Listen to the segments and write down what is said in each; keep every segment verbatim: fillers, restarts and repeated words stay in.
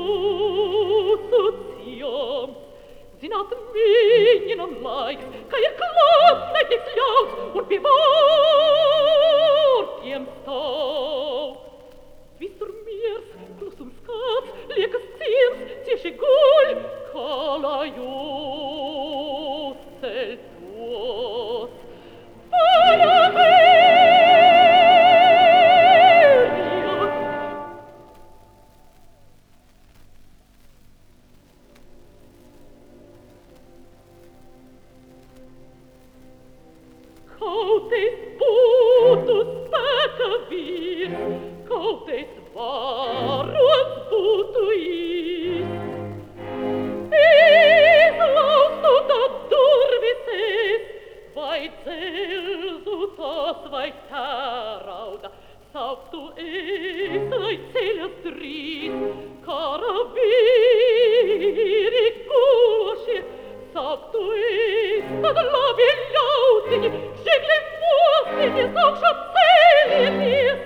sutiam, zinat minium likes, cae club netic llaus, und bevortiem stau. Visur mirs, clusum scats, lecas ciens, ciesce gul, calaius celtuos. Paraveria! Cautes putus peccavir, cautes varus putuis. Is lausut ad durvises, vai celsus os vai terauda, sanctu es lai celias dris, caraviri cusci, sanctu es ad labi lautini, scegle mostini, sanctum celitis.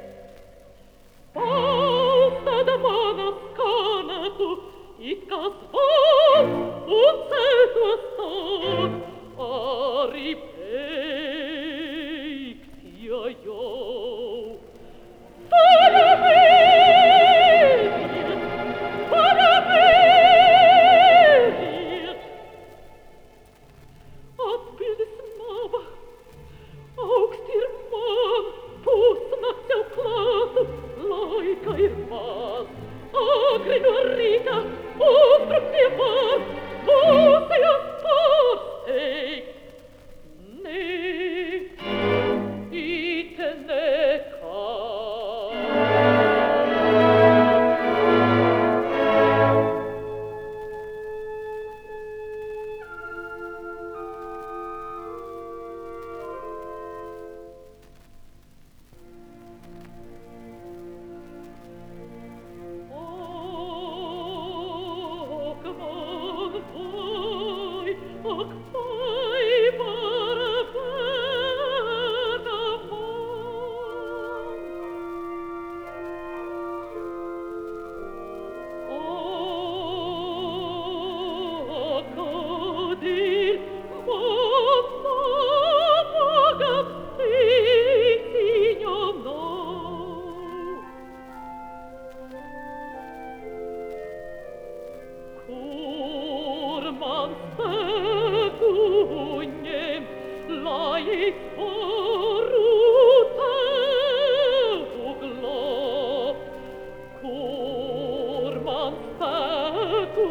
Basta da manas canatu, icas vas, un celtus stat, aripexia io. Paraveria, paraveria. Ad bildis mava, auxtir man, pus nacteu clatu, laica irmas, agrino rita, obstructia var, voceas pars, ei, ne, ite neca.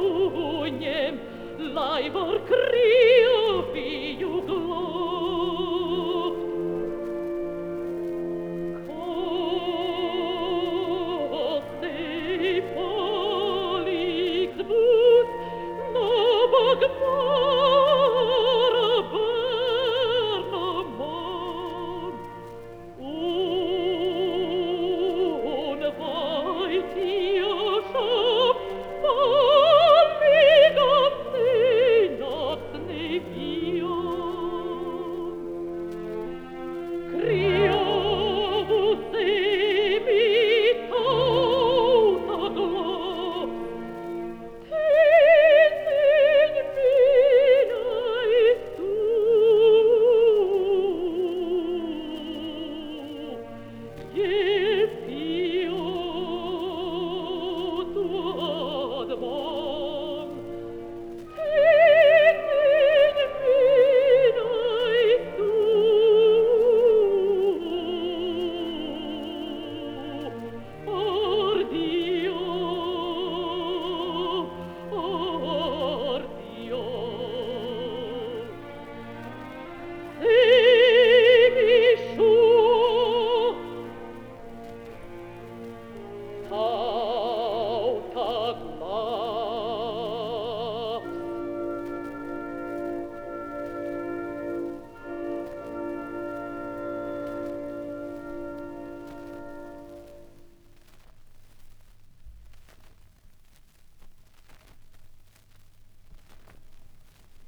Laibor crio fiu glob.